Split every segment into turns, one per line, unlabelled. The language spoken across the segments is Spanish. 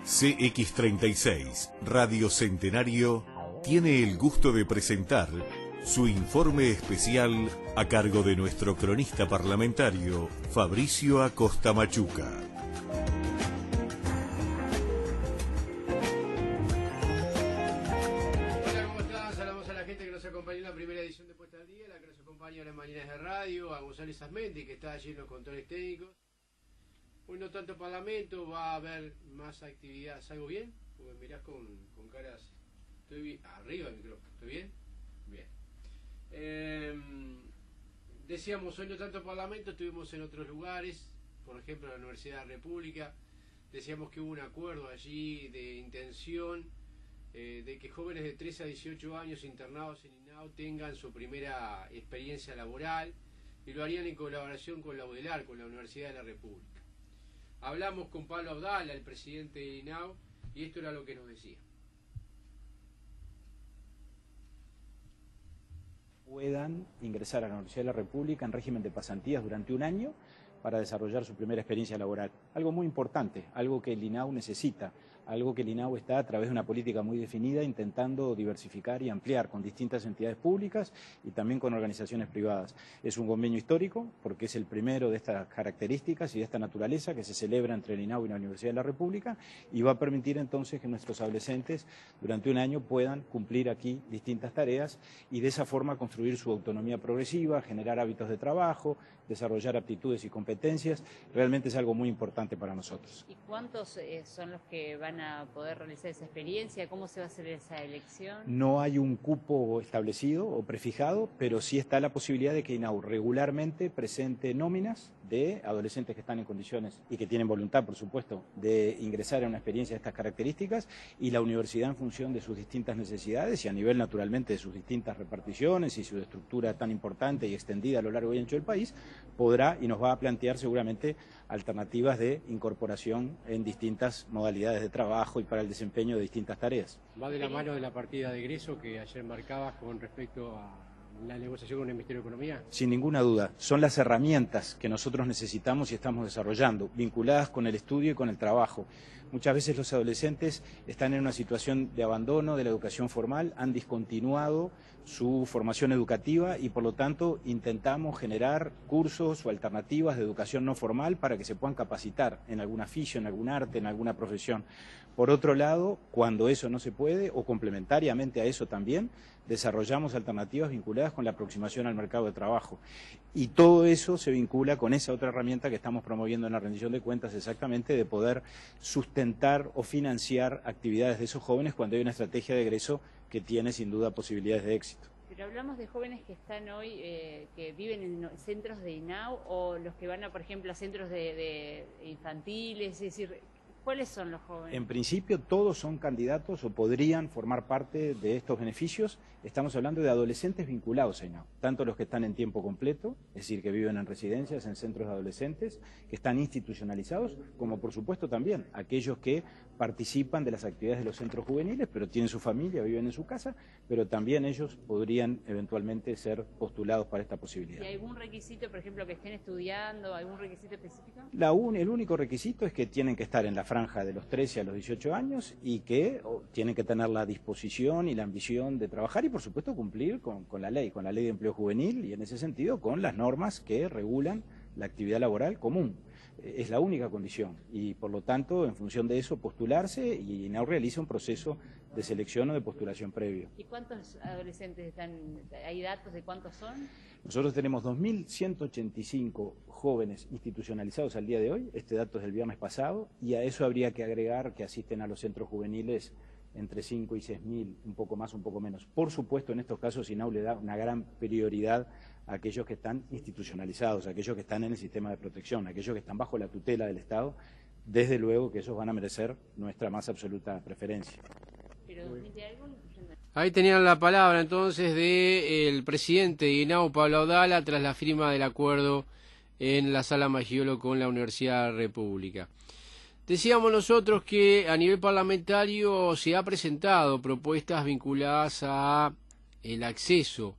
CX36 Radio Centenario tiene el gusto de presentar su informe especial a cargo de nuestro cronista parlamentario Fabricio Acosta Machuca.
Hola, ¿cómo están? Saludamos a la gente que nos acompañó en la primera edición de Puesta al Día, la que nos acompaña en las mañanas de radio, a González Azmendi, que está allí en los controles técnicos. Hoy no tanto parlamento, va a haber más actividad. ¿Salgo bien? Porque mirás con caras... Estoy bien. Arriba del micrófono. ¿Estoy bien? Bien. Decíamos, hoy no tanto parlamento, estuvimos en otros lugares, por ejemplo en la Universidad de la República. Decíamos que hubo un acuerdo allí de intención de que jóvenes de 13 a 18 años internados en INAU tengan su primera experiencia laboral y lo harían en colaboración con la UDELAR, con la Universidad de la República. Hablamos con Pablo Abdala, el presidente de INAU, y esto era lo que nos decía.
Puedan ingresar a la Universidad de la República en régimen de pasantías durante un año para desarrollar su primera experiencia laboral. Algo muy importante, algo que el INAU necesita, algo que el INAU está a través de una política muy definida intentando diversificar y ampliar con distintas entidades públicas y también con organizaciones privadas. Es un convenio histórico porque es el primero de estas características y de esta naturaleza que se celebra entre el INAU y la Universidad de la República y va a permitir entonces que nuestros adolescentes durante un año puedan cumplir aquí distintas tareas y de esa forma construir su autonomía progresiva, generar hábitos de trabajo, desarrollar aptitudes y competencias. Realmente es algo muy importante para nosotros.
¿Y cuántos son los que van a poder realizar esa experiencia? ¿Cómo se va a hacer esa elección?
No hay un cupo establecido o prefijado, pero sí está la posibilidad de que INAU regularmente presente nóminas de adolescentes que están en condiciones y que tienen voluntad, por supuesto, de ingresar a una experiencia de estas características y la universidad, en función de sus distintas necesidades y a nivel naturalmente de sus distintas reparticiones y su estructura tan importante y extendida a lo largo y ancho del país, podrá y nos va a plantear seguramente alternativas de incorporación en distintas modalidades de trabajo y para el desempeño de distintas tareas.
Va de la mano de la partida de egreso que ayer marcabas con respecto a la negociación con el Ministerio de Economía.
Sin ninguna duda, son las herramientas que nosotros necesitamos y estamos desarrollando, vinculadas con el estudio y con el trabajo. Muchas veces los adolescentes están en una situación de abandono de la educación formal, han discontinuado su formación educativa y por lo tanto intentamos generar cursos o alternativas de educación no formal para que se puedan capacitar en algún oficio, en algún arte, en alguna profesión. Por otro lado, cuando eso no se puede o complementariamente a eso también, desarrollamos alternativas vinculadas con la aproximación al mercado de trabajo. Y todo eso se vincula con esa otra herramienta que estamos promoviendo en la rendición de cuentas, exactamente de poder sustentar o financiar actividades de esos jóvenes cuando hay una estrategia de egreso que tiene sin duda posibilidades de éxito.
Pero hablamos de jóvenes que están hoy, que viven en centros de INAU o los que van, por ejemplo, a centros de infantiles, es decir, ¿cuáles son los jóvenes?
En principio todos son candidatos o podrían formar parte de estos beneficios. Estamos hablando de adolescentes vinculados a INAU, tanto los que están en tiempo completo, es decir, que viven en residencias, en centros de adolescentes, que están institucionalizados, como por supuesto también aquellos que participan de las actividades de los centros juveniles, pero tienen su familia, viven en su casa, pero también ellos podrían eventualmente ser postulados para esta posibilidad.
¿Y algún requisito, por ejemplo, que estén estudiando, algún requisito específico?
El único requisito es que tienen que estar en la franja de los 13 a los 18 años y que tienen que tener la disposición y la ambición de trabajar y por supuesto cumplir con la ley de empleo juvenil y en ese sentido con las normas que regulan la actividad laboral común. Es la única condición y por lo tanto en función de eso postularse y INAU realiza un proceso de selección o de postulación previo.
¿Y cuántos adolescentes están? ¿Hay datos de cuántos son?
Nosotros tenemos 2.185 jóvenes institucionalizados al día de hoy, este dato es del viernes pasado, y a eso habría que agregar que asisten a los centros juveniles entre 5 y 6.000, un poco más, un poco menos. Por supuesto, en estos casos INAU le da una gran prioridad a aquellos que están institucionalizados, a aquellos que están en el sistema de protección, a aquellos que están bajo la tutela del Estado, desde luego que esos van a merecer nuestra más absoluta preferencia.
Pero,
ahí tenían la palabra entonces del presidente de INAU, Pablo Abdala, tras la firma del acuerdo en la Sala Maggiolo con la Universidad de la República. Decíamos nosotros que a nivel parlamentario se ha presentado propuestas vinculadas a el acceso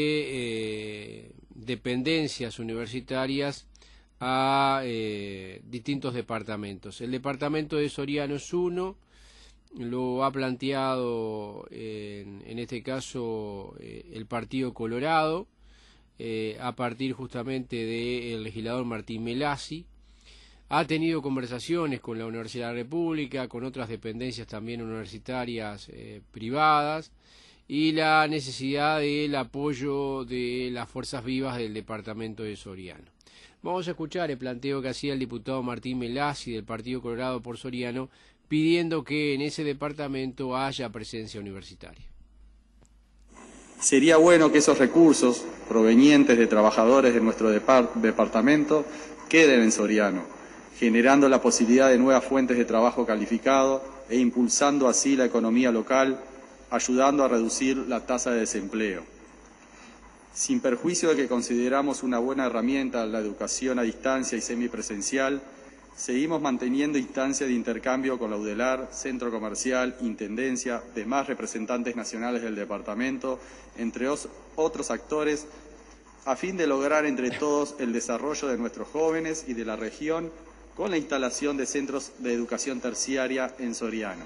de dependencias universitarias a distintos departamentos. El departamento de Soriano es uno, lo ha planteado en este caso el Partido Colorado, a partir justamente del legislador Martín Melassi. Ha tenido conversaciones con la Universidad de la República, con otras dependencias también universitarias privadas, y la necesidad del apoyo de las fuerzas vivas del departamento de Soriano. Vamos a escuchar el planteo que hacía el diputado Martín Melassi del Partido Colorado por Soriano, pidiendo que en ese departamento haya presencia universitaria.
Sería bueno que esos recursos provenientes de trabajadores de nuestro departamento queden en Soriano, generando la posibilidad de nuevas fuentes de trabajo calificado e impulsando así la economía local, ayudando a reducir la tasa de desempleo. Sin perjuicio de que consideramos una buena herramienta la educación a distancia y semipresencial, seguimos manteniendo instancias de intercambio con la UDELAR, Centro Comercial, Intendencia, demás representantes nacionales del departamento, entre otros actores, a fin de lograr entre todos el desarrollo de nuestros jóvenes y de la región con la instalación de centros de educación terciaria en Soriano.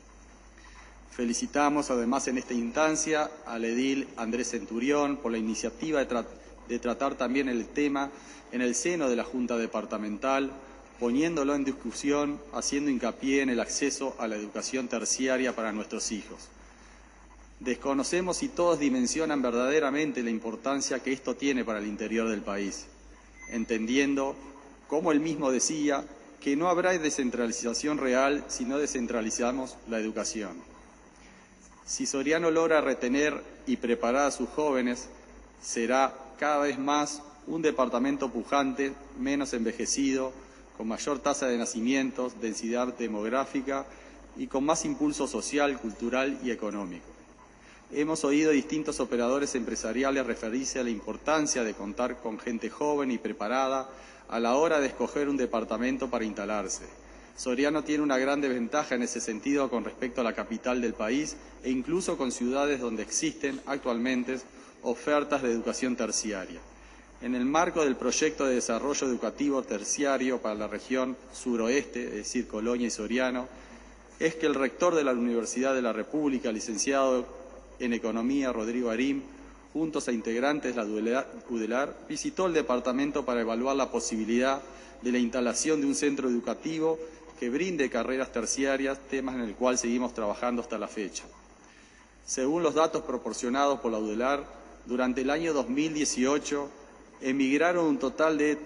Felicitamos además en esta instancia al edil Andrés Centurión por la iniciativa de tratar también el tema en el seno de la Junta Departamental, poniéndolo en discusión, haciendo hincapié en el acceso a la educación terciaria para nuestros hijos. Desconocemos si todos dimensionan verdaderamente la importancia que esto tiene para el interior del país, entendiendo, como él mismo decía, que no habrá descentralización real si no descentralizamos la educación. Si Soriano logra retener y preparar a sus jóvenes, será cada vez más un departamento pujante, menos envejecido, con mayor tasa de nacimientos, densidad demográfica y con más impulso social, cultural y económico. Hemos oído distintos operadores empresariales referirse a la importancia de contar con gente joven y preparada a la hora de escoger un departamento para instalarse. Soriano tiene una gran desventaja en ese sentido con respecto a la capital del país e incluso con ciudades donde existen actualmente ofertas de educación terciaria. En el marco del proyecto de desarrollo educativo terciario para la región suroeste, es decir, Colonia y Soriano, es que el rector de la Universidad de la República, licenciado en Economía, Rodrigo Arim, juntos a integrantes de la UDELAR, visitó el departamento para evaluar la posibilidad de la instalación de un centro educativo que brinde carreras terciarias, temas en el cual seguimos trabajando hasta la fecha. Según los datos proporcionados por la UDELAR, durante el año 2018 emigraron un total de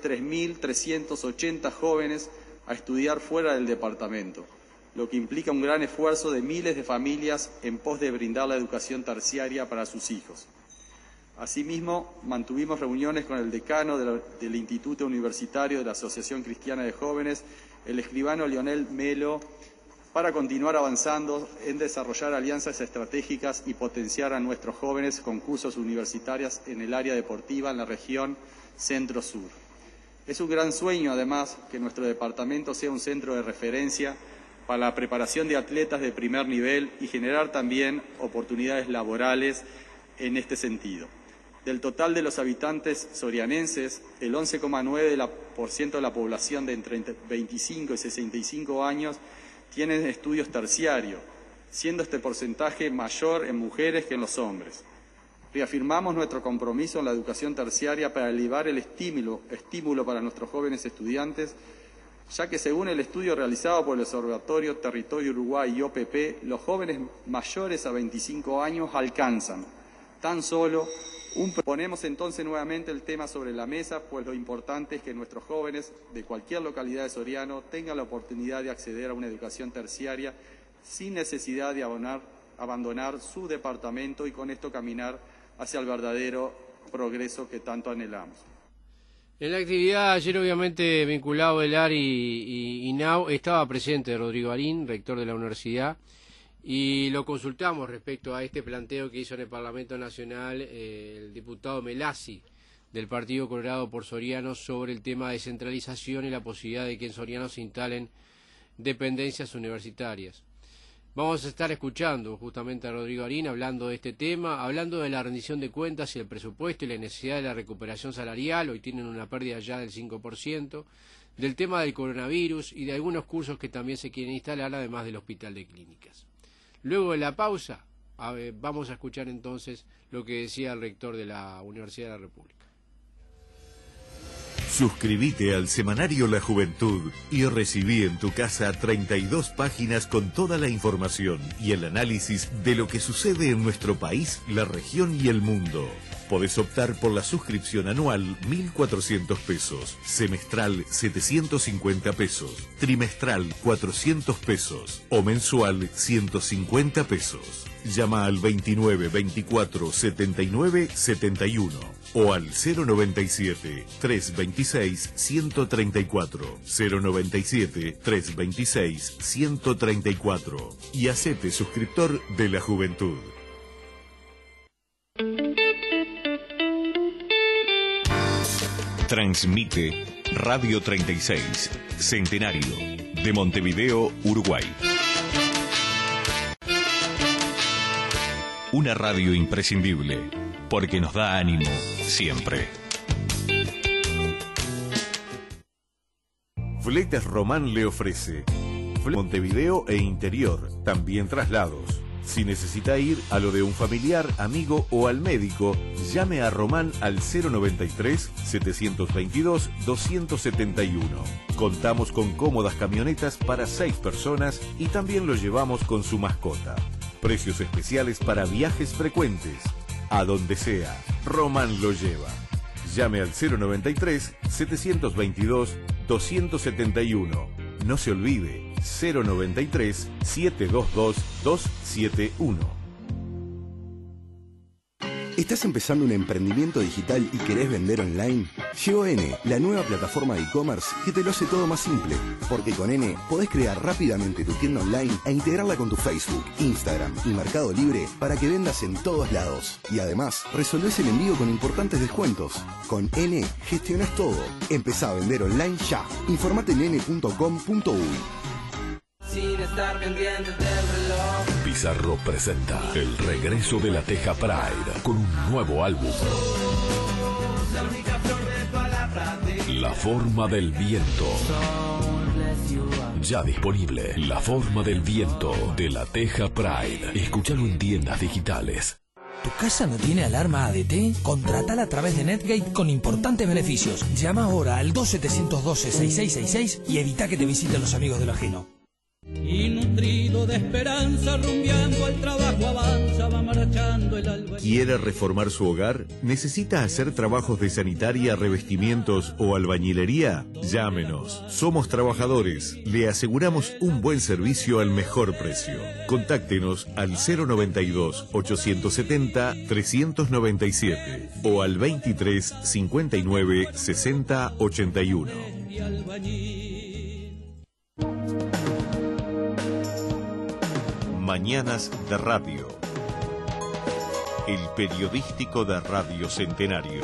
3.380 jóvenes a estudiar fuera del departamento, lo que implica un gran esfuerzo de miles de familias en pos de brindar la educación terciaria para sus hijos. Asimismo, mantuvimos reuniones con el decano del Instituto Universitario de la Asociación Cristiana de Jóvenes, el escribano Lionel Melo, para continuar avanzando en desarrollar alianzas estratégicas y potenciar a nuestros jóvenes con cursos universitarios en el área deportiva en la región Centro-Sur. Es un gran sueño, además, que nuestro departamento sea un centro de referencia para la preparación de atletas de primer nivel y generar también oportunidades laborales en este sentido. Del total de los habitantes sorianenses, el 11,9% de la población de entre 25 y 65 años tienen estudios terciarios, siendo este porcentaje mayor en mujeres que en los hombres. Reafirmamos nuestro compromiso en la educación terciaria para elevar el estímulo para nuestros jóvenes estudiantes, ya que según el estudio realizado por el Observatorio Territorio Uruguay y OPP, los jóvenes mayores a 25 años alcanzan tan solo Ponemos entonces nuevamente el tema sobre la mesa, pues lo importante es que nuestros jóvenes de cualquier localidad de Soriano tengan la oportunidad de acceder a una educación terciaria sin necesidad de abandonar su departamento y con esto caminar hacia el verdadero progreso que tanto anhelamos.
En la actividad ayer, obviamente vinculado el AR y INAU, estaba presente Rodrigo Arín, rector de la universidad, y lo consultamos respecto a este planteo que hizo en el Parlamento Nacional el diputado Melassi del Partido Colorado por Soriano sobre el tema de descentralización y la posibilidad de que en Soriano se instalen dependencias universitarias. Vamos a estar escuchando justamente a Rodrigo Arín hablando de este tema, hablando de la rendición de cuentas y el presupuesto y la necesidad de la recuperación salarial. Hoy tienen una pérdida ya del 5%, del tema del coronavirus y de algunos cursos que también se quieren instalar, además del Hospital de Clínicas. Luego de la pausa, vamos a escuchar entonces lo que decía el rector de la Universidad de la República.
Suscríbete al semanario La Juventud y recibí en tu casa 32 páginas con toda la información y el análisis de lo que sucede en nuestro país, la región y el mundo. Podés optar por la suscripción anual 1.400 pesos, semestral 750 pesos, trimestral 400 pesos o mensual 150 pesos. Llama al 29 24 79 71 o al 097 326 134 097 326 134 y hacete suscriptor de La Juventud. Transmite Radio 36, Centenario, de Montevideo, Uruguay. Una radio imprescindible, porque nos da ánimo siempre. Fletes Román le ofrece Montevideo e interior, también traslados. Si necesita ir a lo de un familiar, amigo o al médico, llame a Román al 093-722-271. Contamos con cómodas camionetas para 6 personas y también lo llevamos con su mascota. Precios especiales para viajes frecuentes. A donde sea, Román lo lleva. Llame al 093-722-271. No se olvide, 093-722-271.
¿Estás empezando un emprendimiento digital y querés vender online? Llegó N, la nueva plataforma de e-commerce que te lo hace todo más simple. Porque con N podés crear rápidamente tu tienda online e integrarla con tu Facebook, Instagram y Mercado Libre para que vendas en todos lados. Y además, resolvés el envío con importantes descuentos. Con N gestionás todo. Empezá a vender online ya. Informate en n.com.uy.
Sin estar pendiente del reloj.
Pizarro presenta el regreso de la Teja Pride con un nuevo álbum. La forma del viento. Ya disponible. La forma del viento de la Teja Pride. Escúchalo en tiendas digitales.
¿Tu casa no tiene alarma ADT? Contratala a través de Netgate con importantes beneficios. Llama ahora al 2712-6666 y evita que te visiten los amigos del ajeno.
Y nutrido de esperanza, rumbeando al trabajo avanza, va marchando el alba.
¿Quiere reformar su hogar? ¿Necesita hacer trabajos de sanitaria, revestimientos o albañilería? Llámenos. Somos trabajadores. Le aseguramos un buen servicio al mejor precio. Contáctenos al 092-870-397 o al 23 59 60 81. Mañanas de Radio. El periodístico de Radio Centenario.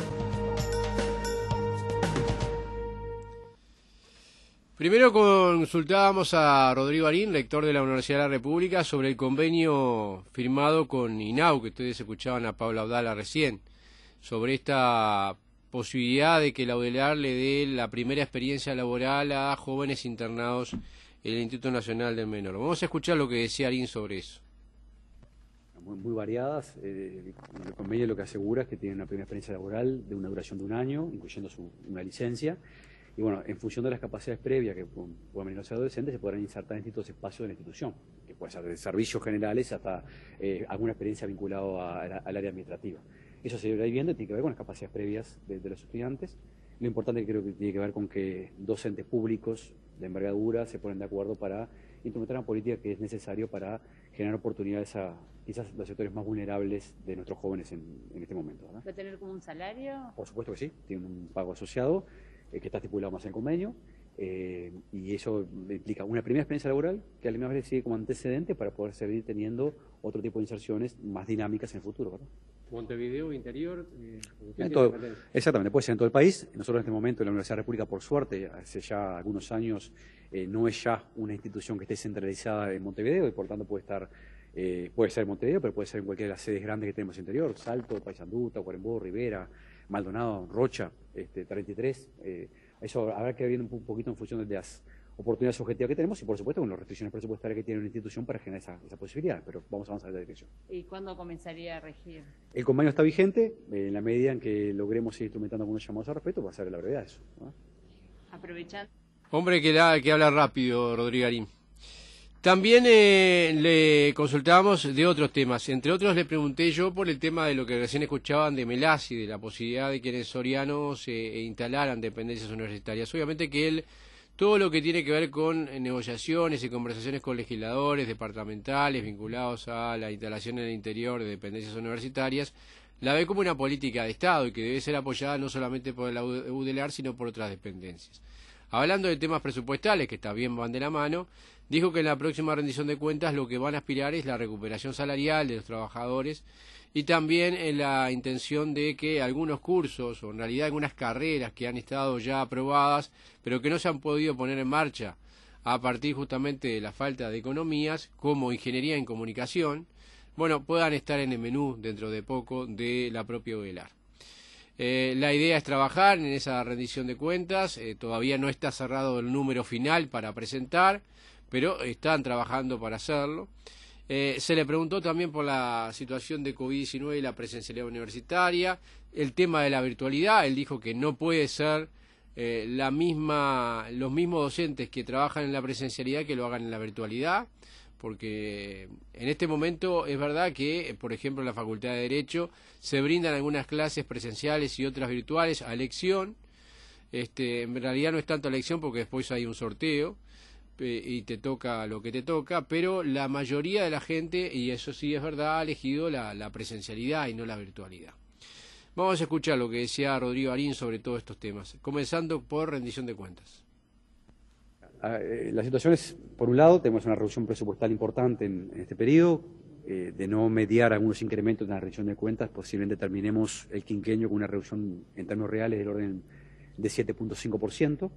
Primero consultábamos a Rodrigo Arín, rector de la Universidad de la República, sobre el convenio firmado con INAU, que ustedes escuchaban a Pablo Abdala recién, sobre esta posibilidad de que la UDELAR le dé la primera experiencia laboral a jóvenes internados el Instituto Nacional del Menor. Vamos a escuchar lo que decía Arín sobre eso.
Muy variadas. El convenio lo que asegura es que tienen una primera experiencia laboral de una duración de 1 año, incluyendo una licencia. Y bueno, en función de las capacidades previas que puedan venir los adolescentes, se podrán insertar en distintos espacios de la institución, que puede ser de servicios generales hasta alguna experiencia vinculada al área administrativa. Eso se irá viendo y tiene que ver con las capacidades previas de los estudiantes. Lo importante creo que tiene que ver con que docentes públicos de envergadura se ponen de acuerdo para implementar una política que es necesario para generar oportunidades a quizás los sectores más vulnerables de nuestros jóvenes en este momento, ¿verdad?
¿Va a tener como un salario?
Por supuesto que sí, tiene un pago asociado que está estipulado más en el convenio y eso implica una primera experiencia laboral que al menos sigue como antecedente para poder seguir teniendo otro tipo de inserciones más dinámicas en el futuro, ¿verdad?
Montevideo, interior.
Exactamente, puede ser en todo el país. Nosotros en este momento en la Universidad de la República, por suerte, hace ya algunos años, no es ya una institución que esté centralizada en Montevideo y por tanto puede ser en Montevideo, pero puede ser en cualquiera de las sedes grandes que tenemos en el interior, Salto, Paysandú, Tacuarembó, Rivera, Maldonado, Rocha, 33, Eso habrá que ver un poquito en función de las oportunidades objetivas que tenemos y, por supuesto, con las restricciones presupuestarias que tiene una institución para generar esa posibilidad, pero vamos a avanzar en la dirección.
¿Y cuándo comenzaría a regir?
El convenio está vigente, en la medida en que logremos ir instrumentando algunos llamados al respecto, va a ser la brevedad eso, ¿no?
Aprovechando.
Hombre que habla rápido, Rodrigo Arín. También le consultábamos de otros temas. Entre otros le pregunté yo por el tema de lo que recién escuchaban de Melasi, de la posibilidad de que en el Soriano se instalaran dependencias universitarias. Obviamente que él, todo lo que tiene que ver con negociaciones y conversaciones con legisladores departamentales vinculados a la instalación en el interior de dependencias universitarias, la ve como una política de Estado y que debe ser apoyada no solamente por la UDELAR, sino por otras dependencias. Hablando de temas presupuestales, que también van de la mano, dijo que en la próxima rendición de cuentas lo que van a aspirar es la recuperación salarial de los trabajadores y también en la intención de que algunos cursos, o en realidad algunas carreras que han estado ya aprobadas, pero que no se han podido poner en marcha a partir justamente de la falta de economías, como ingeniería en comunicación, bueno, puedan estar en el menú dentro de poco de la propia UDELAR. La idea es trabajar en esa rendición de cuentas, todavía no está cerrado el número final para presentar, pero están trabajando para hacerlo. Se le preguntó también por la situación de COVID-19 y la presencialidad universitaria, el tema de la virtualidad. Él dijo que no puede ser los mismos docentes que trabajan en la presencialidad que lo hagan en la virtualidad, porque en este momento es verdad que, por ejemplo, en la Facultad de Derecho se brindan algunas clases presenciales y otras virtuales a elección. En realidad no es tanto a elección porque después hay un sorteo y te toca lo que te toca, pero la mayoría de la gente, y eso sí es verdad, ha elegido la presencialidad y no la virtualidad. Vamos a escuchar lo que decía Rodrigo Arín sobre todos estos temas, comenzando por rendición de cuentas.
La situación es, por un lado, tenemos una reducción presupuestal importante en este periodo. De no mediar algunos incrementos en la rendición de cuentas, posiblemente terminemos el quinquenio con una reducción en términos reales del orden de 7.5%.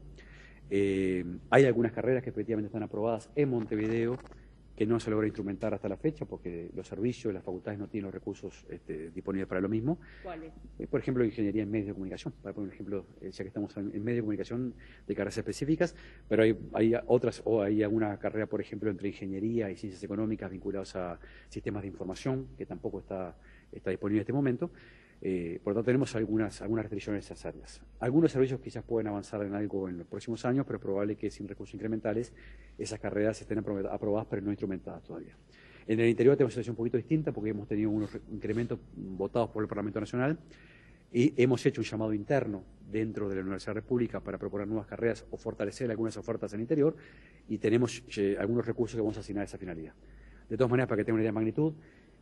Hay algunas carreras que efectivamente están aprobadas en Montevideo que no se logra instrumentar hasta la fecha porque los servicios, las facultades no tienen los recursos disponibles para lo mismo.
¿Cuáles?
Por ejemplo, ingeniería en medios de comunicación, para poner un ejemplo, ya que estamos en medios de comunicación de carreras específicas, pero hay otras, o hay alguna carrera, por ejemplo, entre ingeniería y ciencias económicas vinculadas a sistemas de información, que tampoco está disponible en este momento. Por lo tanto, tenemos algunas restricciones en esas áreas. Algunos servicios quizás pueden avanzar en algo en los próximos años, pero es probable que sin recursos incrementales esas carreras estén aprobadas, pero no instrumentadas todavía. En el interior tenemos una situación un poquito distinta porque hemos tenido unos incrementos votados por el Parlamento Nacional y hemos hecho un llamado interno dentro de la Universidad República para proponer nuevas carreras o fortalecer algunas ofertas en el interior y tenemos algunos recursos que vamos a asignar a esa finalidad. De todas maneras, para que tengan una idea de magnitud,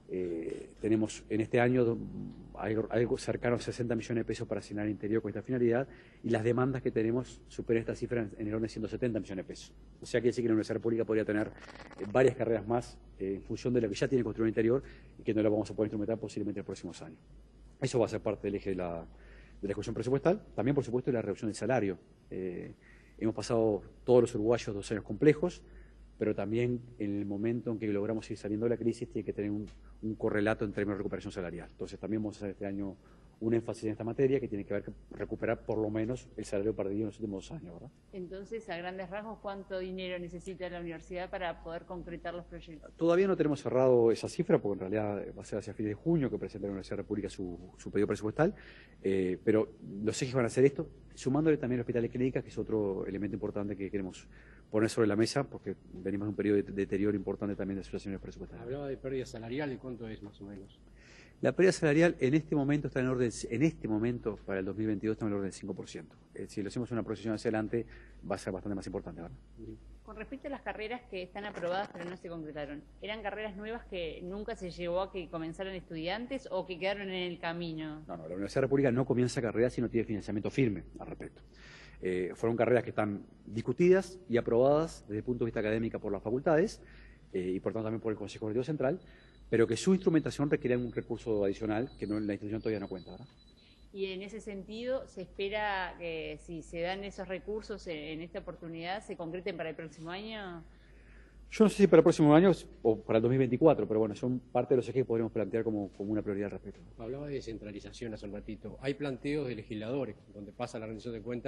tenemos en este año algo cercano a 60 millones de pesos para asignar al interior con esta finalidad y las demandas que tenemos superan esta cifra en el orden de 170 millones de pesos. O sea, quiere decir que la Universidad República podría tener varias carreras más en función de lo que ya tiene construido el interior y que no la vamos a poder instrumentar posiblemente en los próximos años. Eso va a ser parte del eje de la discusión presupuestal. También, por supuesto, la reducción del salario. Hemos pasado todos los uruguayos 2 años complejos, pero también en el momento en que logramos ir saliendo de la crisis tiene que tener un correlato en términos de recuperación salarial. Entonces también vamos a hacer este año un énfasis en esta materia que tiene que ver con recuperar por lo menos el salario perdido en los últimos 2 años, ¿verdad?
Entonces, a grandes rasgos, ¿cuánto dinero necesita la universidad para poder concretar los proyectos?
Todavía no tenemos cerrado esa cifra, porque en realidad va a ser hacia fines de junio que presente la Universidad República su pedido presupuestal, pero los ejes van a ser esto, sumándole también hospitales clínicas, que es otro elemento importante que queremos poner sobre la mesa, porque venimos de un periodo de deterioro importante también de situaciones presupuestarias.
Hablaba de pérdida salarial, ¿y cuánto es más o menos?
La pérdida salarial en este momento está en orden, para el 2022 está en el orden del 5%. Si lo hacemos una proyección hacia adelante, va a ser bastante más importante, ¿verdad?
Con respecto a las carreras que están aprobadas pero no se concretaron, ¿eran carreras nuevas que nunca se llegó a que comenzaran estudiantes o que quedaron en el camino?
No, la Universidad República no comienza carreras si no tiene financiamiento firme al respecto. Fueron carreras que están discutidas y aprobadas desde el punto de vista académico por las facultades y por tanto también por el Consejo Directivo Central, pero que su instrumentación requiere un recurso adicional que la institución todavía no cuenta, ¿verdad?
Y en ese sentido, ¿se espera que si se dan esos recursos en esta oportunidad, se concreten para el próximo año?
Yo no sé si para el próximo año o para el 2024, pero bueno, son parte de los ejes que podríamos plantear como una prioridad al respecto.
Hablaba de descentralización hace un ratito. Hay planteos de legisladores, donde pasa la rendición de cuentas,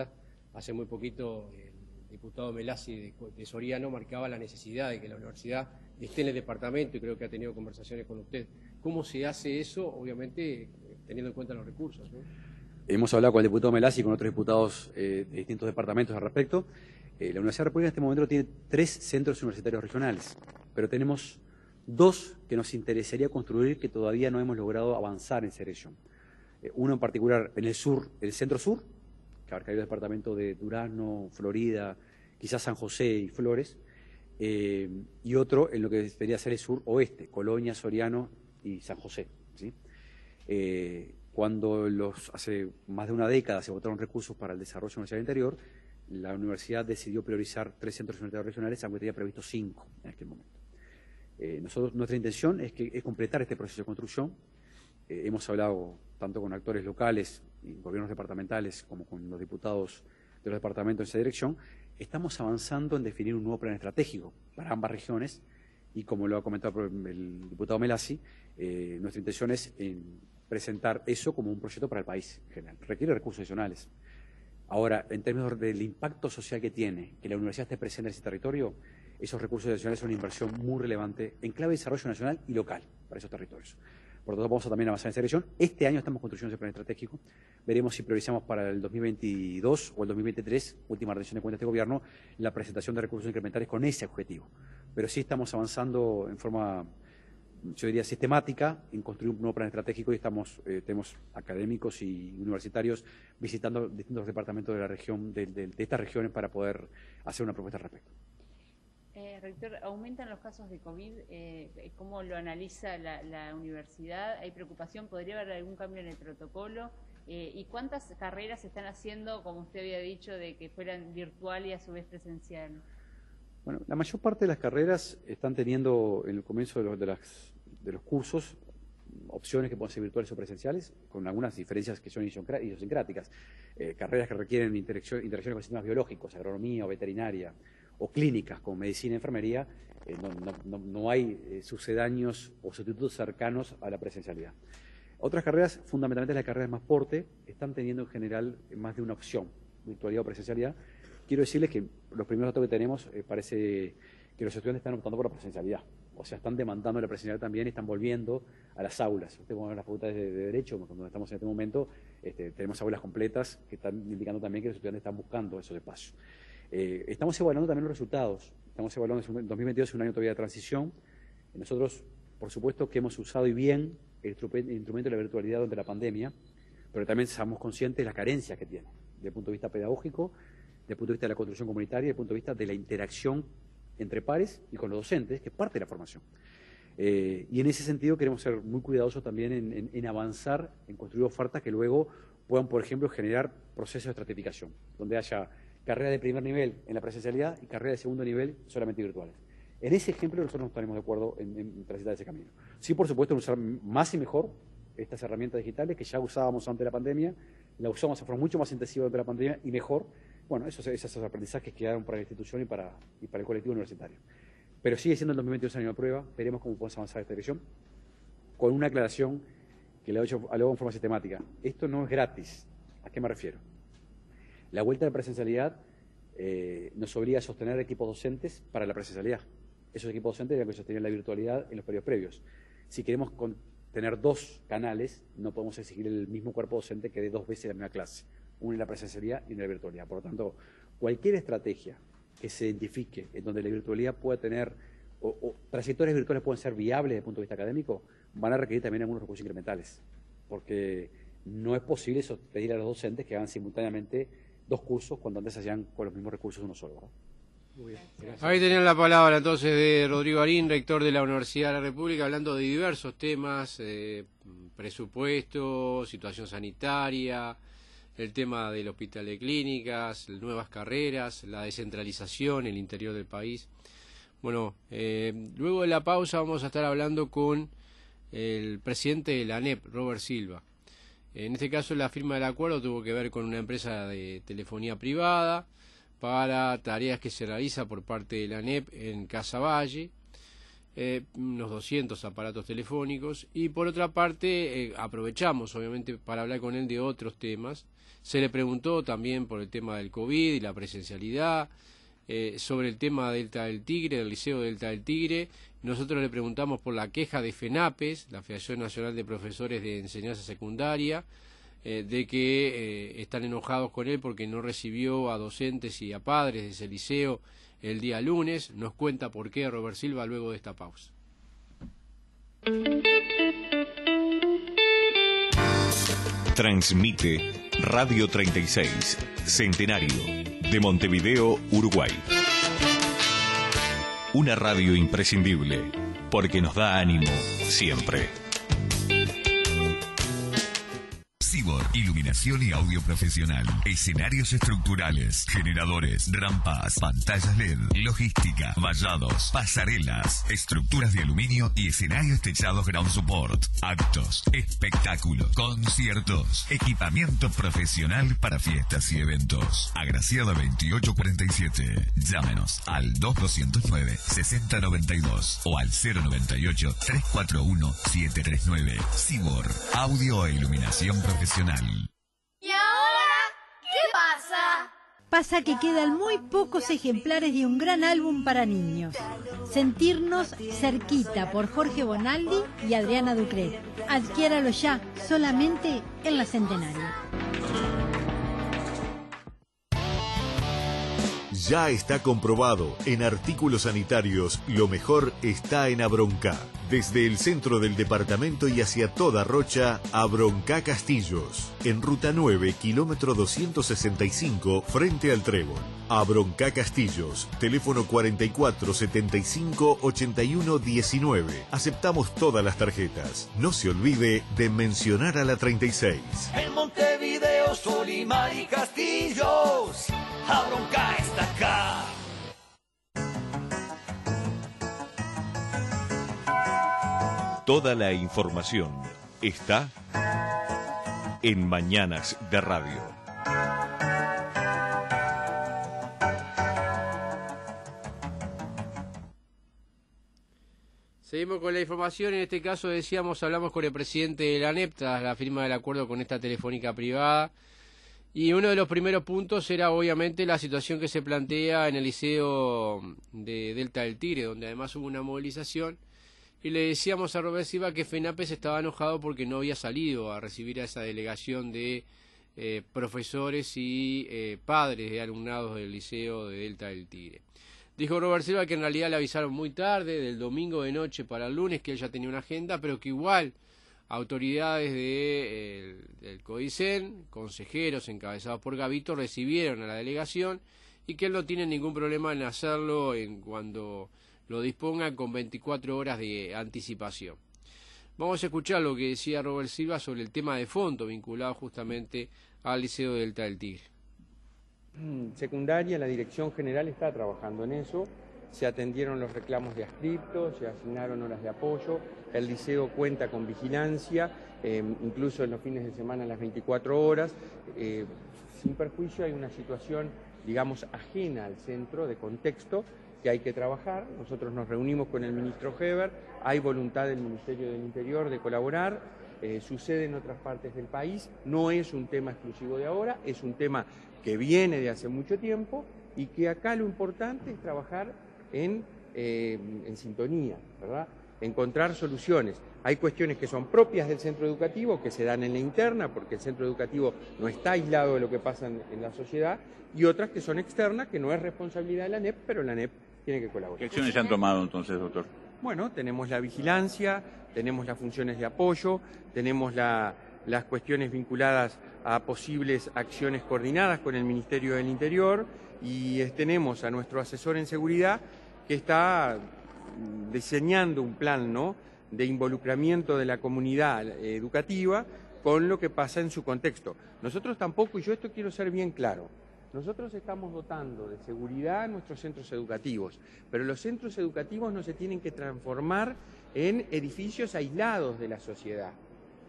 hace muy poquito el diputado Melassi de Soriano marcaba la necesidad de que la universidad esté en el departamento, y creo que ha tenido conversaciones con usted. ¿Cómo se hace eso? Obviamente teniendo en cuenta los recursos, ¿no?
Hemos hablado con el diputado Melassi y con otros diputados de distintos departamentos al respecto. La Universidad República en este momento tiene 3 centros universitarios regionales, pero tenemos 2 que nos interesaría construir que todavía no hemos logrado avanzar en esa dirección. Uno en particular en el sur, el centro sur, que abarcaría el departamento de Durazno, Florida, quizás San José y Flores, y otro en lo que debería ser el sur oeste, Colonia, Soriano y San José, ¿sí? Cuando hace más de una década se votaron recursos para el desarrollo de la Universidad del Interior, la universidad decidió priorizar 3 centros universitarios regionales, aunque tenía previsto 5 en aquel momento. Nuestra intención es completar este proceso de construcción. Hemos hablado tanto con actores locales y gobiernos departamentales como con los diputados de los departamentos en esa dirección. Estamos avanzando en definir un nuevo plan estratégico para ambas regiones y, como lo ha comentado el diputado Melassi, nuestra intención es presentar eso como un proyecto para el país en general. Requiere recursos adicionales. Ahora, en términos del impacto social que tiene que la universidad esté presente en ese territorio, esos recursos adicionales son una inversión muy relevante en clave de desarrollo nacional y local para esos territorios. Por lo tanto, vamos a también avanzar en esa dirección. Este año estamos construyendo ese plan estratégico. Veremos si priorizamos para el 2022 o el 2023, última rendición de cuentas de este gobierno, la presentación de recursos incrementales con ese objetivo. Pero sí estamos avanzando en forma, yo diría, sistemática en construir un nuevo plan estratégico, y tenemos académicos y universitarios visitando distintos departamentos de la región, de estas regiones, para poder hacer una propuesta al respecto.
Rector, ¿aumentan los casos de COVID? ¿Cómo lo analiza la universidad? ¿Hay preocupación? ¿Podría haber algún cambio en el protocolo? ¿Y cuántas carreras se están haciendo, como usted había dicho, de que fueran virtual y a su vez presencial?
Bueno, la mayor parte de las carreras están teniendo en el comienzo de los cursos opciones que pueden ser virtuales o presenciales, con algunas diferencias que son idiosincráticas. Carreras que requieren interacciones con sistemas biológicos, agronomía o veterinaria, o clínicas como medicina y enfermería, no hay sucedáneos o sustitutos cercanos a la presencialidad. Otras carreras, fundamentalmente las carreras de más porte, están teniendo en general más de una opción, virtualidad o presencialidad. Quiero decirles que los primeros datos que tenemos parece que los estudiantes están optando por la presencialidad, o sea, están demandando la presencialidad también y están volviendo a las aulas. Ustedes van a ver las facultades de Derecho, donde estamos en este momento, tenemos aulas completas que están indicando también que los estudiantes están buscando esos espacios. Estamos evaluando también los resultados. Estamos evaluando, el 2022 es un año todavía de transición. Nosotros, por supuesto, que hemos usado y bien el instrumento de la virtualidad durante la pandemia, pero también somos conscientes de las carencias que tiene, desde el punto de vista pedagógico, desde el punto de vista de la construcción comunitaria, desde el punto de vista de la interacción entre pares y con los docentes, que es parte de la formación. Y en ese sentido queremos ser muy cuidadosos también en avanzar, en construir ofertas que luego puedan, por ejemplo, generar procesos de estratificación, donde haya carreras de primer nivel en la presencialidad y carreras de segundo nivel solamente virtuales. En ese ejemplo nosotros no estaremos de acuerdo en transitar ese camino. Sí, por supuesto, en usar más y mejor estas herramientas digitales que ya usábamos antes de la pandemia, la usamos de forma mucho más intensiva durante la pandemia y mejor. Bueno, esos aprendizajes quedaron para la institución y para el colectivo universitario. Pero sigue siendo el 2022 año de prueba, veremos cómo podemos avanzar en esta dirección, con una aclaración que le hago en forma sistemática. Esto no es gratis. ¿A qué me refiero? La vuelta de presencialidad nos obliga a sostener equipos docentes para la presencialidad. Esos equipos docentes deben sostener la virtualidad en los periodos previos. Si queremos tener 2 canales, no podemos exigir el mismo cuerpo docente que dé 2 veces la misma clase, una en la presencialidad y una en la virtualidad. Por lo tanto, cualquier estrategia que se identifique en donde la virtualidad pueda tener, o trayectorias virtuales pueden ser viables desde el punto de vista académico, van a requerir también algunos recursos incrementales, porque no es posible pedir a los docentes que hagan simultáneamente 2 cursos cuando antes hacían con los mismos recursos uno solo, ¿verdad?
Muy bien, gracias. Ahí tenían la palabra entonces de Rodrigo Arín, rector de la Universidad de la República, hablando de diversos temas, presupuesto, situación sanitaria, el tema del hospital de clínicas, nuevas carreras, la descentralización en el interior del país. Bueno, luego de la pausa vamos a estar hablando con el presidente de la ANEP, Robert Silva. En este caso la firma del acuerdo tuvo que ver con una empresa de telefonía privada para tareas que se realiza por parte de la ANEP en Casaballe. unos 200 aparatos telefónicos, y por otra parte aprovechamos obviamente para hablar con él de otros temas. Se le preguntó también por el tema del COVID y la presencialidad, sobre el tema Delta del Tigre, del Liceo Delta del Tigre. Nosotros le preguntamos por la queja de FENAPES, la Federación Nacional de Profesores de Enseñanza Secundaria, de que están enojados con él porque no recibió a docentes y a padres de ese liceo el día lunes. Nos cuenta por qué Robert Silva luego de esta pausa.
Transmite Radio 36, Centenario, de Montevideo, Uruguay. Una radio imprescindible, porque nos da ánimo siempre.
Cibor, iluminación y audio profesional, escenarios estructurales, generadores, rampas, pantallas LED, logística, vallados, pasarelas, estructuras de aluminio y escenarios techados ground support, actos, espectáculos, conciertos, equipamiento profesional para fiestas y eventos. Agraciada 2847. Llámenos al 2209-6092 o al 098-341-739. Cibor, audio e iluminación profesional.
¿Y ahora qué pasa?
Pasa que quedan muy pocos ejemplares de un gran álbum para niños. Sentirnos cerquita, por Jorge Bonaldi y Adriana Ducret. Adquiéralo ya, solamente en la Centenario.
Ya está comprobado, en artículos sanitarios, lo mejor está en Abroncá. Desde el centro del departamento y hacia toda Rocha, Abroncá Castillos. En Ruta 9, kilómetro 265, frente al Trébol. Abroncá Castillos, teléfono 44 75 81 19. Aceptamos todas las tarjetas. No se olvide de mencionar a la 36.
En Montevideo, Solimar y Castillos, Abroncá está acá.
Toda la información está en Mañanas de Radio.
Seguimos con la información. En este caso hablamos con el presidente de la ANEP tras la firma del acuerdo con esta telefónica privada. Y uno de los primeros puntos era obviamente la situación que se plantea en el liceo de Delta del Tigre, donde además hubo una movilización. Y le decíamos a Robert Silva que FENAPES estaba enojado porque no había salido a recibir a esa delegación de profesores y padres de alumnados del liceo de Delta del Tigre. Dijo Robert Silva que en realidad le avisaron muy tarde, del domingo de noche para el lunes, que él ya tenía una agenda, pero que igual autoridades del CODICEN, consejeros encabezados por Gavito, recibieron a la delegación y que él no tiene ningún problema en hacerlo cuando lo dispongan con 24 horas de anticipación. Vamos a escuchar lo que decía Robert Silva sobre el tema de fondo vinculado justamente al Liceo de Delta del Tigre.
Secundaria, la Dirección General está trabajando en eso, se atendieron los reclamos de adscriptos, se asignaron horas de apoyo, el liceo cuenta con vigilancia, incluso en los fines de semana a las 24 horas, sin perjuicio hay una situación, digamos, ajena al centro de contexto, que hay que trabajar. Nosotros nos reunimos con el ministro Heber, hay voluntad del Ministerio del Interior de colaborar, sucede en otras partes del país, no es un tema exclusivo de ahora, es un tema que viene de hace mucho tiempo y que acá lo importante es trabajar en sintonía, ¿verdad? Encontrar soluciones. Hay cuestiones que son propias del centro educativo, que se dan en la interna, porque el centro educativo no está aislado de lo que pasa en la sociedad, y otras que son externas, que no es responsabilidad de la ANEP, pero la ANEP tiene que colaborar.
¿Qué acciones se han tomado entonces, doctor?
Bueno, tenemos la vigilancia, tenemos las funciones de apoyo, tenemos las cuestiones vinculadas a posibles acciones coordinadas con el Ministerio del Interior y tenemos a nuestro asesor en seguridad que está diseñando un plan, ¿no?, de involucramiento de la comunidad educativa con lo que pasa en su contexto. Nosotros tampoco, y yo esto quiero ser bien claro, nosotros estamos dotando de seguridad a nuestros centros educativos, pero los centros educativos no se tienen que transformar en edificios aislados de la sociedad.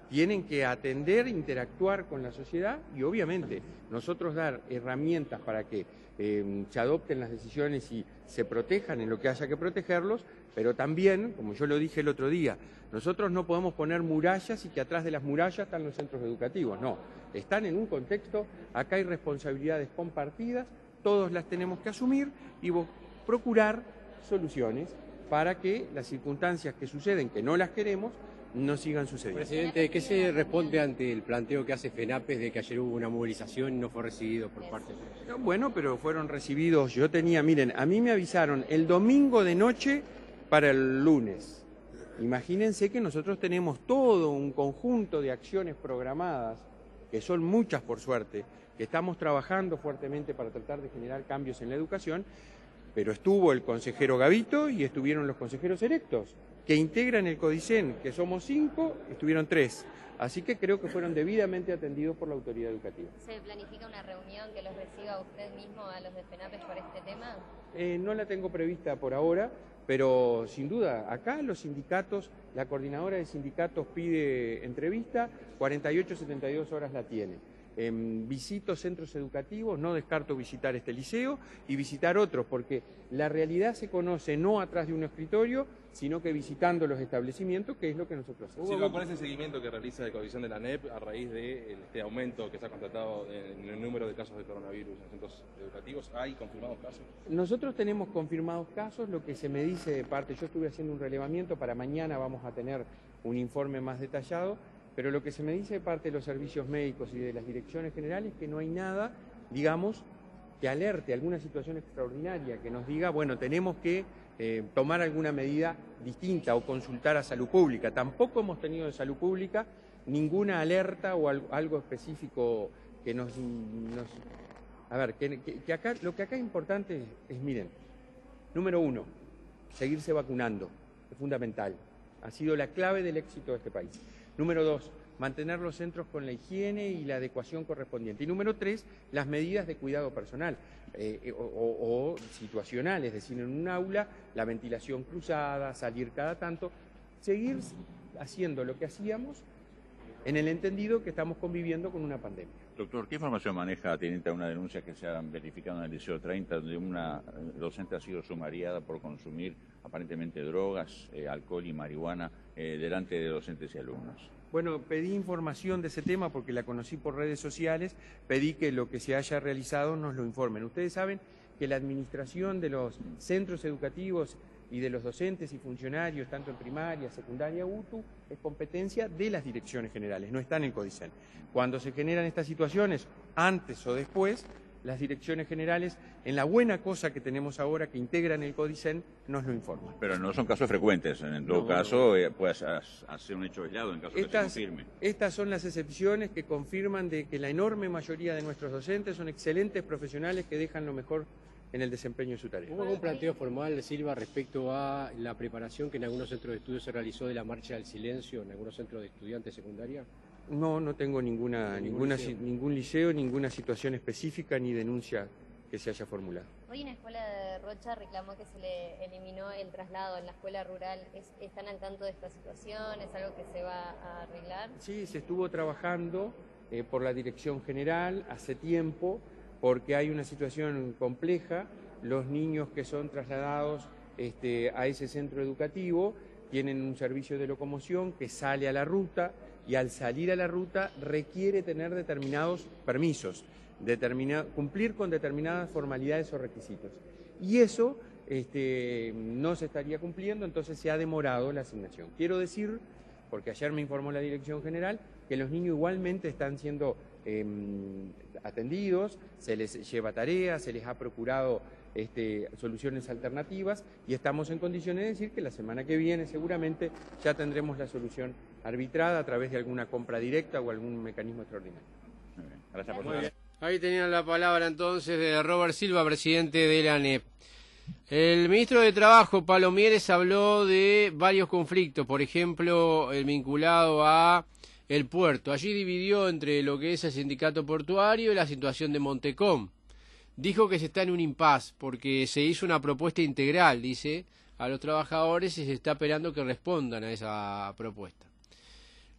tienen que atender, interactuar con la sociedad y obviamente nosotros dar herramientas para que se adopten las decisiones y se protejan en lo que haya que protegerlos, pero también, como yo lo dije el otro día, nosotros no podemos poner murallas y que atrás de las murallas están los centros educativos, no, están en un contexto, acá hay responsabilidades compartidas, todos las tenemos que asumir y procurar soluciones para que las circunstancias que suceden, que no las queremos, no sigan sucediendo.
Presidente, ¿qué se responde ante el planteo que hace FENAPES de que ayer hubo una movilización y no fue recibido por parte de...
Bueno, pero fueron recibidos, miren, a mí me avisaron el domingo de noche para el lunes. Imagínense que nosotros tenemos todo un conjunto de acciones programadas, que son muchas por suerte, que estamos trabajando fuertemente para tratar de generar cambios en la educación, pero estuvo el consejero Gavito y estuvieron los consejeros electos, que integran el CODICEN, que somos 5, estuvieron 3. Así que creo que fueron debidamente atendidos por la autoridad educativa.
¿Se planifica una reunión que los reciba usted mismo a los de FENAPES por este tema?
No la tengo prevista por ahora, pero sin duda, acá los sindicatos, la coordinadora de sindicatos pide entrevista, 48-72 horas la tiene. Visito centros educativos, no descarto visitar este liceo y visitar otros, porque la realidad se conoce no atrás de un escritorio, sino que visitando los establecimientos, que es lo que nosotros hacemos.
Silva, ¿cuál es el seguimiento que realiza el CODICEN de la ANEP a raíz de este aumento que se ha constatado en el número de casos de coronavirus en centros educativos? ¿Hay confirmados casos?
Nosotros tenemos confirmados casos, lo que se me dice de parte, yo estuve haciendo un relevamiento, para mañana vamos a tener un informe más detallado, pero lo que se me dice de parte de los servicios médicos y de las direcciones generales es que no hay nada, digamos, que alerte alguna situación extraordinaria, que nos diga, bueno, tenemos que tomar alguna medida distinta o consultar a salud pública. Tampoco hemos tenido de salud pública ninguna alerta o algo específico que nos... A ver, que acá, lo que acá es importante es, miren, número 1, seguirse vacunando, es fundamental, ha sido la clave del éxito de este país. Número 2, mantener los centros con la higiene y la adecuación correspondiente. Y número 3, las medidas de cuidado personal o situacional, es decir, en un aula, la ventilación cruzada, salir cada tanto, seguir haciendo lo que hacíamos en el entendido que estamos conviviendo con una pandemia.
Doctor, ¿qué información maneja teniente a una denuncia que se ha verificado en el Liceo 30 donde una docente ha sido sumariada por consumir aparentemente drogas, alcohol y marihuana delante de docentes y alumnos?
Bueno, pedí información de ese tema porque la conocí por redes sociales, pedí que lo que se haya realizado nos lo informen. Ustedes saben que la administración de los centros educativos y de los docentes y funcionarios, tanto en primaria, secundaria, UTU, es competencia de las direcciones generales, no está en el CODICEN. Cuando se generan estas situaciones, antes o después, las direcciones generales, en la buena cosa que tenemos ahora, que integran el CODICEN, nos lo informan.
Pero no son casos frecuentes, en todo caso puede hacer un hecho aislado en caso de que se confirme.
Estas son las excepciones que confirman de que la enorme mayoría de nuestros docentes son excelentes profesionales que dejan lo mejor en el desempeño de su tarea.
¿Hubo algún planteo formal, Silva, respecto a la preparación que en algunos centros de estudio se realizó de la marcha del silencio, en algunos centros de estudiantes secundaria?
No tengo ningún liceo, ninguna situación específica ni denuncia que se haya formulado.
Hoy una escuela de Rocha reclamó que se le eliminó el traslado en la escuela rural. ¿Están al tanto de esta situación? ¿Es algo que se va a arreglar? Sí, se estuvo trabajando por la dirección general hace tiempo, porque hay una situación compleja. Los niños que son trasladados a ese centro educativo tienen un servicio de locomoción que sale a la ruta y al salir a la ruta requiere tener determinados permisos, cumplir con determinadas formalidades o requisitos. Y eso no se estaría cumpliendo, entonces se ha demorado la asignación. Quiero decir, porque ayer me informó la Dirección General, que los niños igualmente están siendo atendidos, se les lleva tareas, se les ha procurado soluciones alternativas y estamos en condiciones de decir que la semana que viene seguramente ya tendremos la solución arbitrada a través de alguna compra directa o algún mecanismo extraordinario.
Muy bien. Gracias por su...
Ahí tenían la palabra entonces de Robert Silva, presidente de la ANEP. El ministro de Trabajo, Pablo Mieres, habló de varios conflictos, por ejemplo, el vinculado a el puerto. Allí dividió entre lo que es el sindicato portuario y la situación de Montecom. Dijo que se está en un impasse porque se hizo una propuesta integral, dice, a los trabajadores y se está esperando que respondan a esa propuesta.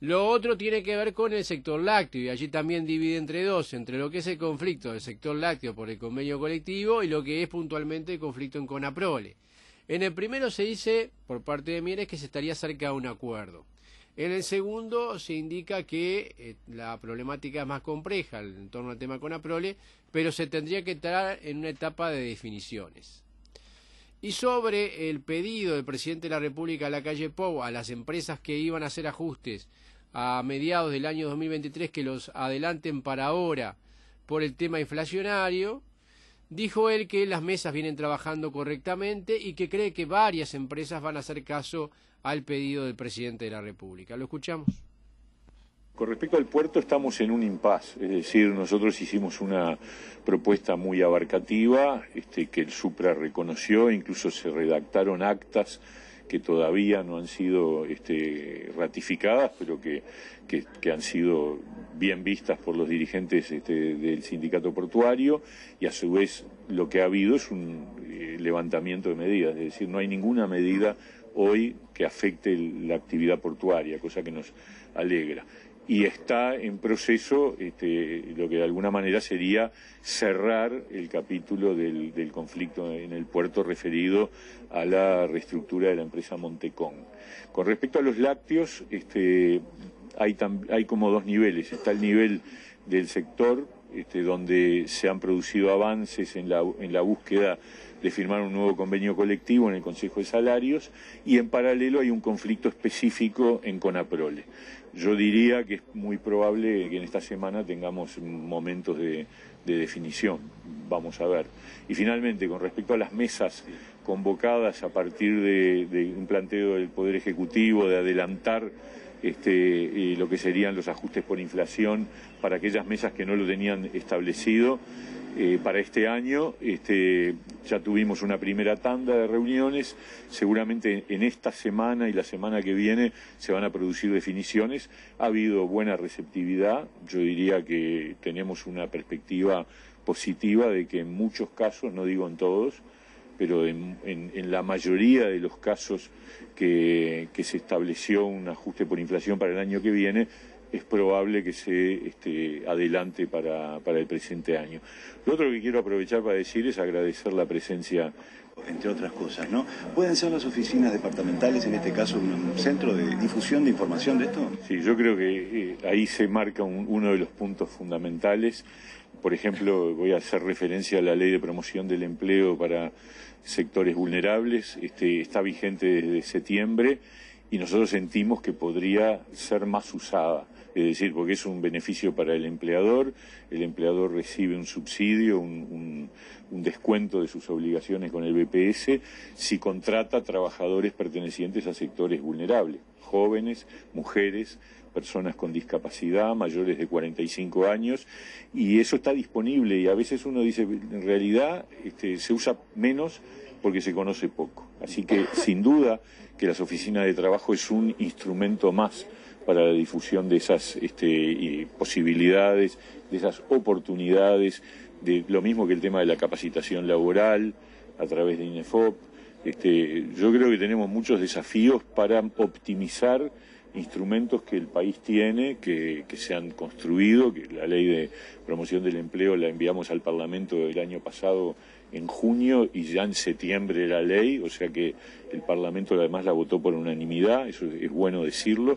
Lo otro tiene que ver con el sector lácteo, y allí también divide entre dos, entre lo que es el conflicto del sector lácteo por el convenio colectivo y lo que es puntualmente el conflicto en Conaprole. En el primero se dice, por parte de Mieres, que se estaría cerca de un acuerdo. En el segundo se indica que la problemática es más compleja en torno al tema Conaprole, pero se tendría que estar en una etapa de definiciones. Y sobre el pedido del presidente de la República, Lacalle Pou, a las empresas que iban a hacer ajustes a mediados del año 2023, que los adelanten para ahora por el tema inflacionario, dijo él que las mesas vienen trabajando correctamente y que cree que varias empresas van a hacer caso al pedido del presidente de la República. ¿Lo escuchamos?
Con respecto al puerto estamos en un impasse, es decir, nosotros hicimos una propuesta muy abarcativa que el Supra reconoció, incluso se redactaron actas que todavía no han sido ratificadas, pero que han sido bien vistas por los dirigentes del sindicato portuario, y a su vez lo que ha habido es un levantamiento de medidas, es decir, no hay ninguna medida hoy que afecte la actividad portuaria, cosa que nos alegra. Y está en proceso lo que de alguna manera sería cerrar el capítulo del conflicto en el puerto referido a la reestructura de la empresa Montecón. Con respecto a los lácteos, hay como dos niveles. Está el nivel del sector, donde se han producido avances en la búsqueda de firmar un nuevo convenio colectivo en el Consejo de Salarios, y en paralelo hay un conflicto específico en Conaprole. Yo diría que es muy probable que en esta semana tengamos momentos de definición, vamos a ver. Y finalmente, con respecto a las mesas convocadas a partir de un planteo del Poder Ejecutivo de adelantar lo que serían los ajustes por inflación para aquellas mesas que no lo tenían establecido, para este año ya tuvimos una primera tanda de reuniones, seguramente en esta semana y la semana que viene se van a producir definiciones. Ha habido buena receptividad, yo diría que tenemos una perspectiva positiva de que en muchos casos, no digo en todos, pero en la mayoría de los casos que se estableció un ajuste por inflación para el año que viene, es probable que se adelante para el presente año. Lo otro que quiero aprovechar para decir es agradecer la presencia.
Entre otras cosas, ¿no? ¿Pueden ser las oficinas departamentales, en este caso, un centro de difusión de información de esto?
Sí, yo creo que ahí se marca uno de los puntos fundamentales. Por ejemplo, voy a hacer referencia a la Ley de Promoción del Empleo para sectores vulnerables. Está vigente desde septiembre y nosotros sentimos que podría ser más usada. Es decir, porque es un beneficio para el empleador recibe un subsidio, un descuento de sus obligaciones con el BPS si contrata trabajadores pertenecientes a sectores vulnerables, jóvenes, mujeres, personas con discapacidad, mayores de 45 años, y eso está disponible, y a veces uno dice, en realidad se usa menos porque se conoce poco. Así que, sin duda, que las oficinas de trabajo es un instrumento más para la difusión de esas posibilidades, de esas oportunidades, de lo mismo que el tema de la capacitación laboral a través de INEFOP. Yo creo que tenemos muchos desafíos para optimizar instrumentos que el país tiene, que se han construido, que la Ley de Promoción del Empleo la enviamos al Parlamento el año pasado en junio y ya en septiembre la ley, o sea que el Parlamento además la votó por unanimidad, eso es bueno decirlo,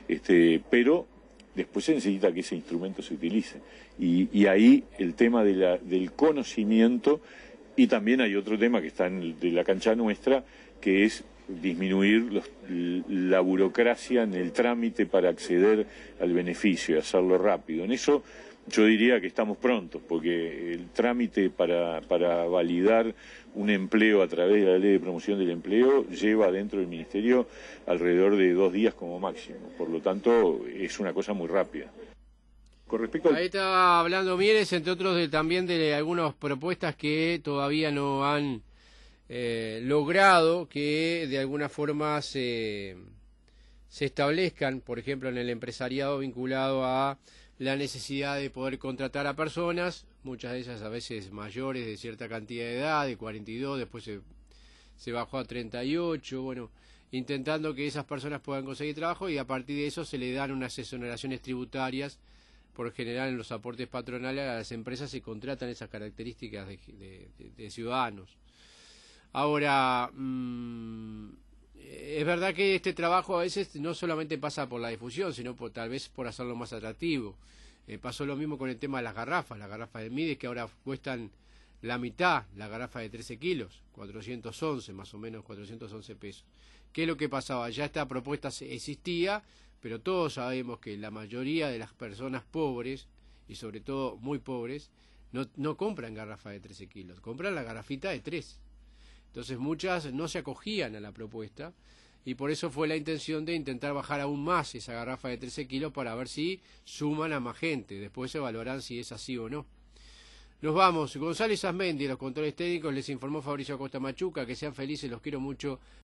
pero después se necesita que ese instrumento se utilice. Y ahí el tema del conocimiento, y también hay otro tema que está de la cancha nuestra, que es disminuir la burocracia en el trámite para acceder al beneficio y hacerlo rápido. En eso yo diría que estamos prontos, porque el trámite para validar un empleo a través de la Ley de Promoción del Empleo lleva dentro del Ministerio alrededor de 2 días como máximo. Por lo tanto, es una cosa muy rápida. Con respecto
Ahí estaba hablando Mieres, entre otros, también de algunas propuestas que todavía no han logrado que de alguna forma se establezcan, por ejemplo, en el empresariado vinculado a la necesidad de poder contratar a personas, muchas de ellas a veces mayores de cierta cantidad de edad, de 42, después se bajó a 38, bueno, intentando que esas personas puedan conseguir trabajo, y a partir de eso se le dan unas exoneraciones tributarias. Por general, en los aportes patronales a las empresas se contratan esas características de ciudadanos. Ahora, es verdad que este trabajo a veces no solamente pasa por la difusión, sino tal vez por hacerlo más atractivo. Pasó lo mismo con el tema de las garrafas de Mides, que ahora cuestan la mitad, la garrafa de 13 kilos, 411, más o menos 411 pesos. ¿Qué es lo que pasaba? Ya esta propuesta existía, pero todos sabemos que la mayoría de las personas pobres, y sobre todo muy pobres, no compran garrafa de 13 kilos, compran la garrafita de 3. Entonces muchas no se acogían a la propuesta, y por eso fue la intención de intentar bajar aún más esa garrafa de 13 kilos para ver si suman a más gente. Después se evaluarán si es así o no. Nos vamos. González Azmendi, los controles técnicos, les informó Fabricio Acosta Machuca. Que sean felices, los quiero mucho.